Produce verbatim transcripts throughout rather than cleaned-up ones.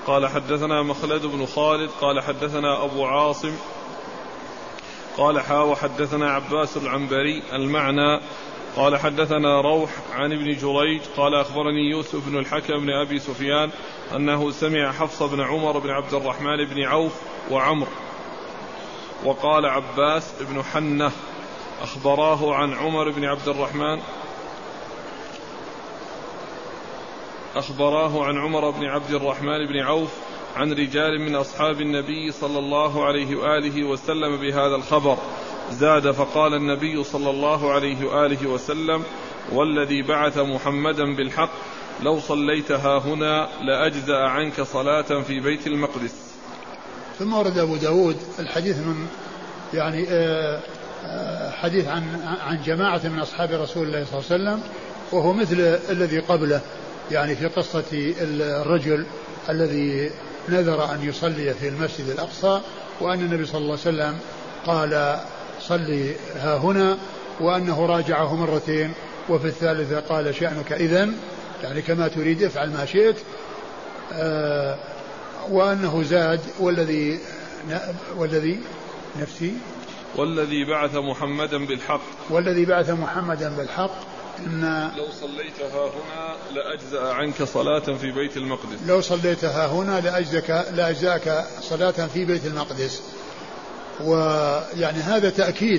قال حدثنا مخلد بن خالد قال حدثنا أبو عاصم قال حا وحدثنا عباس العنبري المعنى قال حدثنا روح عن ابن جريج قال أخبرني يوسف بن الحكم بن أبي سفيان أنه سمع حفص بن عمر بن عبد الرحمن بن عوف وعمر وقال عباس بن حنة أخبراه عن عمر بن عبد الرحمن أخبراه عن عمر بن عبد الرحمن بن عوف عن رجال من أصحاب النبي صلى الله عليه وآله وسلم بهذا الخبر. زاد فقال النبي صلى الله عليه وآله وسلم والذي بعث محمدا بالحق لو صليتها هنا لأجزأ عنك صلاة في بيت المقدس. ثم ورد أبو داود الحديث من يعني حديث عن عن جماعة من أصحاب رسول الله صلى الله عليه وسلم وهو مثل الذي قبله يعني في قصة الرجل الذي نذر أن يصلي في المسجد الأقصى وأن النبي صلى الله عليه وسلم قال صلي ها هنا وأنه راجعه مرتين وفي الثالثة قال شأنك إذن يعني كما تريد افعل ما شئت. آه وأنه زاد والذي والذي نفسي والذي بعث محمدا بالحق والذي بعث محمدا بالحق إن لو صليتها هنا لأجزأ عنك صلاة في بيت المقدس لو صليتها هنا لأجزأك لأجزأك صلاة في بيت المقدس. ويعني هذا تأكيد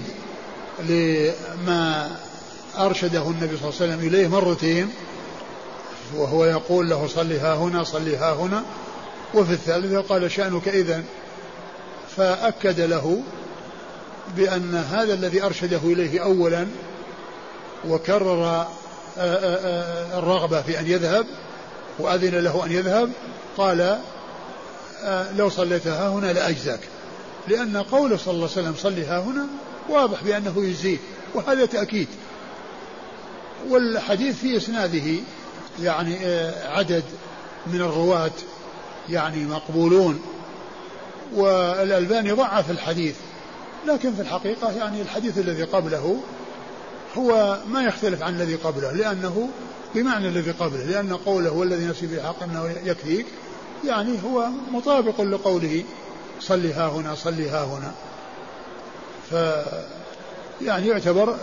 لما أرشده النبي صلى الله عليه وسلم إليه مرتين وهو يقول له صلي ها هنا صلي ها هنا وفي الثالثة قال شأنك إذن. فأكد له بأن هذا الذي أرشده إليه أولا وكرر الرغبة في أن يذهب وأذن له أن يذهب قال لو صليتها هنا لأجزاك لأن قوله صلى الله عليه وسلم صلي ها هنا واضح بأنه يجزيه وهذا تأكيد. والحديث في إسناده يعني عدد من الرواة يعني مقبولون والألباني ضعف الحديث لكن في الحقيقة يعني الحديث الذي قبله هو ما يختلف عن الذي قبله لأنه بمعنى الذي قبله لأن قوله والذي نفسي بحق أنه يكفيك يعني هو مطابق لقوله صلي ها هنا صلي ها هنا. ف يعني يعتبر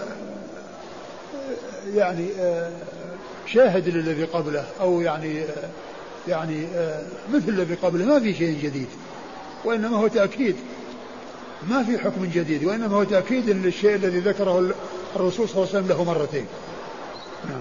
يعني شاهد للذي قبله أو يعني يعني مثل الذي قبله ما في شيء جديد وإنما هو تأكيد ما في حكم جديد وإنما هو تأكيد للشيء الذي ذكره الرسول صلى الله عليه وسلم له مرتين. نعم.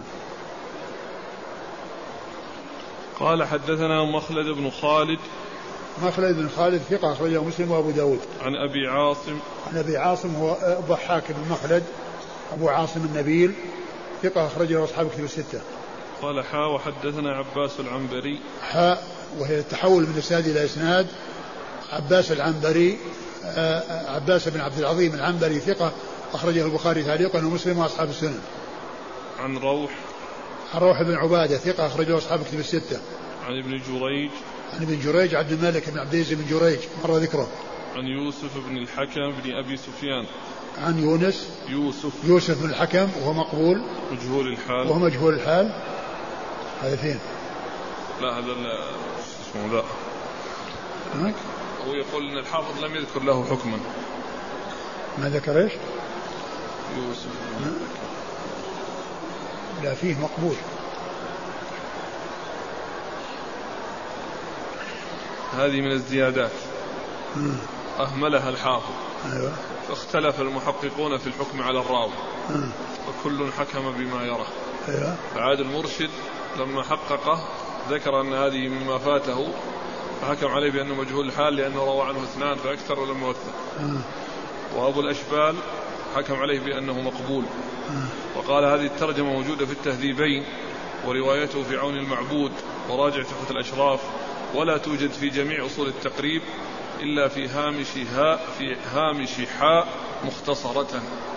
قال حدثنا مخلد بن خالد مخلد بن خالد ثقة أخرجه مسلم وأبو داود. عن أبي عاصم عن أبي عاصم هو ضحاك بن مخلد أبو عاصم النبيل ثقة أخرجه أصحاب كتب الستة. قال حا وحدثنا عباس العنبري حا وهي التحول من إسناد إلى إسناد. عباس العنبري عباس بن عبد العظيم العنبري ثقة أخرجه البخاري تعليقا ومسلم وأصحاب السنن. عن روح عن روح بن عبادة ثقة أخرجه أصحاب كتب الستة. عن ابن جريج عن ابن جريج عبد الملك بن عبد العزيز بن جريج مر ذكره. عن يوسف بن الحكم بن أبي سفيان عن يونس يوسف يوسف بن الحكم وهو مقبول مجهول الحال وهو مجهول الحال. هذا فين؟ لا هذا اسمه لا هناك هو يقول ان الحافظ لم يذكر له حكما. ما ذكر ايش؟ يوسف لا فيه مقبول. هذه من الزيادات مم. أهملها الحافظ. أيوة. فاختلف المحققون في الحكم على الراوي وكل حكم بما يرى. أيوة. فعاد المرشد لما حققه ذكر أن هذه مما فاته فحكم عليه بأنه مجهول الحال لأنه روى عنه اثنان فأكثر ولم يوثق. وأبو الأشبال حكم عليه بأنه مقبول. وقال هذه الترجمة موجودة في التهذيبين وروايته في عون المعبود وراجع تحفة الأشراف ولا توجد في جميع أصول التقريب إلا في هامش هاء في هامش حاء مختصرة.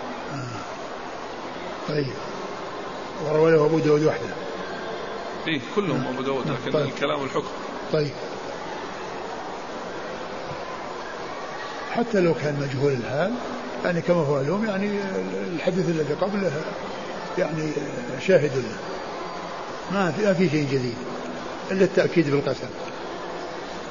طيب ورواه أبو داود وحده. إيه كلهم أبو داود لكن طيب. الكلام الحكم. طيب حتى لو كان مجهول الحال يعني كما هو اليوم يعني الحديث الذي قبله يعني شاهد له ما في, في شيء جديد إلا التأكيد بالقسم.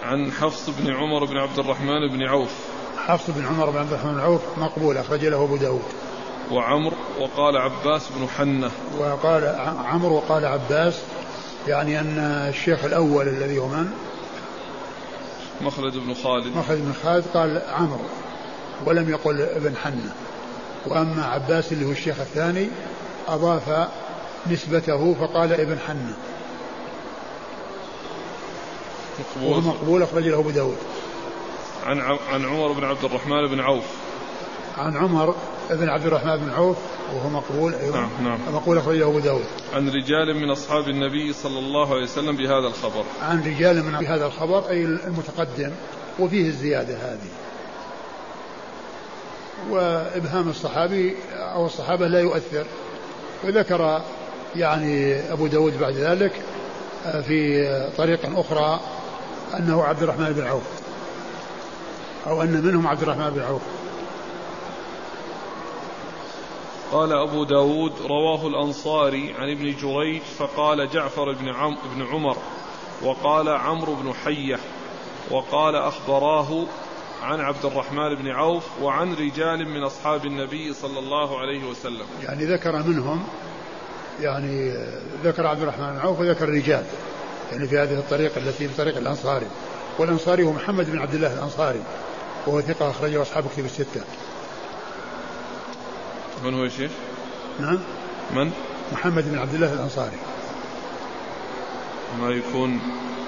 عن حفص بن عمر بن عبد الرحمن بن عوف. حفص بن عمر بن عبد الرحمن بن عوف مقبول أخرج له أبو داود. وعمر وقال عباس بن حنة. وقال عمرو وقال عباس، يعني أن الشيخ الأول الذي هو من؟ مخلد بن خالد. مخلد بن خالد قال عمرو ولم يقل ابن حنة. وأما عباس اللي هو الشيخ الثاني أضاف نسبته فقال ابن حنة. وهو مقبول أخرج له أبو داود. عن عن عمر بن عبد الرحمن بن عوف. عن عمر بن عبد الرحمن بن عوف وهو مقبول. أيضا نعم نعم. مقبول أخرجه أبو داود. عن رجال من أصحاب النبي صلى الله عليه وسلم بهذا الخبر. عن رجال من بهذا الخبر أي المتقدم وفيه الزيادة هذه. وإبهام الصحابي أو الصحابة لا يؤثر. وذكر يعني أبو داود بعد ذلك في طريق أخرى أنه عبد الرحمن بن عوف أو أن منهم عبد الرحمن بن عوف. قال أبو داود رواه الأنصاري عن ابن جريج فقال جعفر بن, عم بن عمر وقال عمرو بن حية وقال أخبراه عن عبد الرحمن بن عوف وعن رجال من أصحاب النبي صلى الله عليه وسلم. يعني ذكر منهم، يعني ذكر عبد الرحمن بن عوف وذكر رجال يعني في هذه الطريقة التي في طريق الأنصاري. والأنصاري هو محمد بن عبد الله الأنصاري وهو ثقة أخرجه أصحاب كتب الستة. من هو يا شيخ؟ نعم من؟ محمد بن عبد الله الأنصاري. ما يكون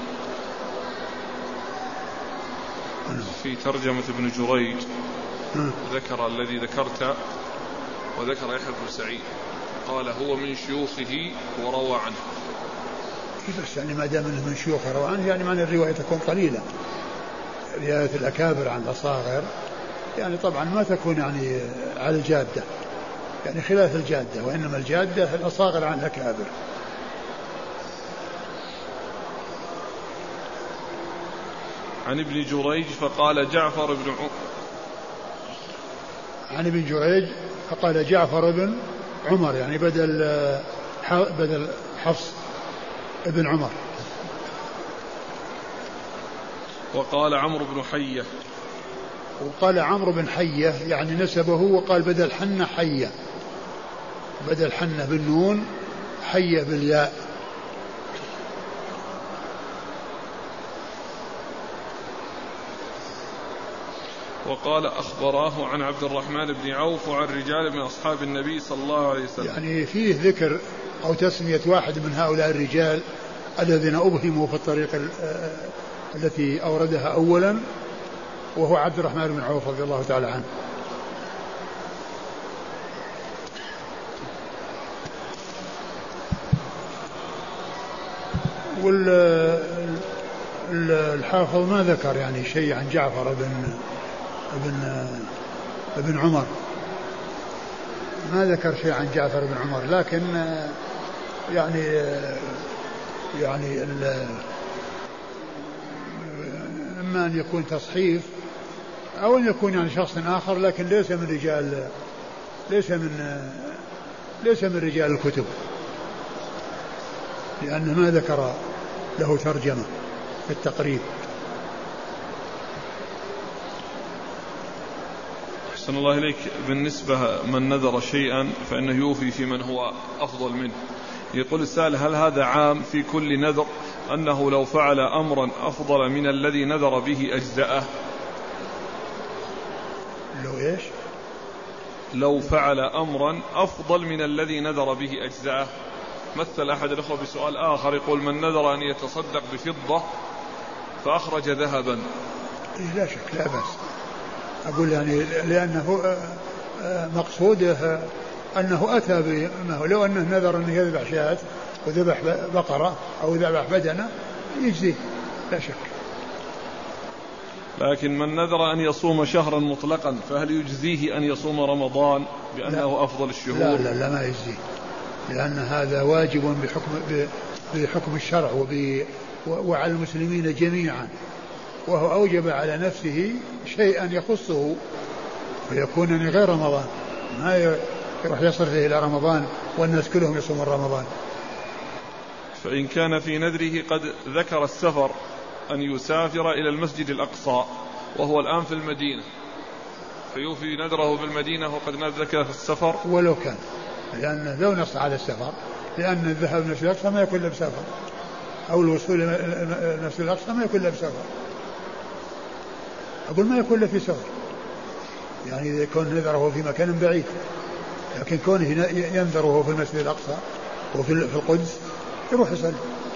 في ترجمة ابن جريج ذكر الذي ذكرت وذكر يحيى بن سعيد قال هو من شيوخه وروى عنه. بس يعني ما دام انه من شيوخه روى عنه يعني معنى الرواية تكون قليلة. رواية الأكابر عن الأصاغر يعني طبعا ما تكون يعني على الجادة، يعني خلاف الجادة، وإنما الجادة الأصاغر عن الأكابر. عن ابن جريج فقال جعفر بن عمر. عن ابن جريج فقال جعفر بن عمر يعني بدل بدل حفص ابن عمر. وقال عمرو بن حية. وقال عمرو بن حية يعني نسبه وقال بدل حنة حية، بدل حنة بالنون حية بالياء. وقال أخبراه عن عبد الرحمن بن عوف وعن رجال من أصحاب النبي صلى الله عليه وسلم. يعني فيه ذكر أو تسمية واحد من هؤلاء الرجال الذين أبهموا في الطريق التي أوردها أولا، وهو عبد الرحمن بن عوف رضي الله تعالى عنه. والحافظ ما ذكر يعني شيء عن جعفر بن ابن ابن عمر، ما ذكر شيء عن جعفر بن عمر، لكن يعني يعني اما ان يكون تصحيف او ان يكون يعني شخص اخر، لكن ليس من رجال ليس من ليس من رجال الكتب، لأنه ما ذكر له ترجمة في التقريب. أحسن الله إليك. بالنسبة من نذر شيئا فإنه يوفي في من هو أفضل منه. يقول السائل هل هذا عام في كل نذر أنه لو فعل أمرا أفضل من الذي نذر به أجزأه؟ لو إيش؟ لو فعل أمرا أفضل من الذي نذر به أجزأه. مثل أحد الأخوة بسؤال آخر يقول من نذر أن يتصدق بفضة فأخرج ذهبا. لا شك لا بأس، أقول يعني لأنه مقصوده أنه أتى بما لو أنه نذر أنه يذبح شاة وذبح بقرة أو ذبح بدنة يجزي لا شك. لكن من نذر أن يصوم شهرا مطلقا فهل يجزيه أن يصوم رمضان بأنه لا أفضل الشهور؟ لا لا, لا ما يجزيه، لأن هذا واجب بحكم بحكم الشرع وب وعلى المسلمين جميعا، وهو أوجب على نفسه شيئا يخصه ويكون غير رمضان، ما يروح يصرف إلى رمضان والناس كلهم يصومون رمضان. فإن كان في نذره قد ذكر السفر أن يسافر إلى المسجد الأقصى وهو الآن في المدينة فيوفي نذره بالمدينة وقد نذك في السفر؟ ولو كان، لأن لو نص على السفر، لأن الذهاب إلى المسجد الأقصى ما يكون له بسفر، أو الوصول إلى المسجد الأقصى ما يكون له بسفر، أقول ما يكون له في سفر، يعني إذا يكون نذره في مكان بعيد، لكن كونه ينذره في المسجد الأقصى وفي القدس يروح يصلي.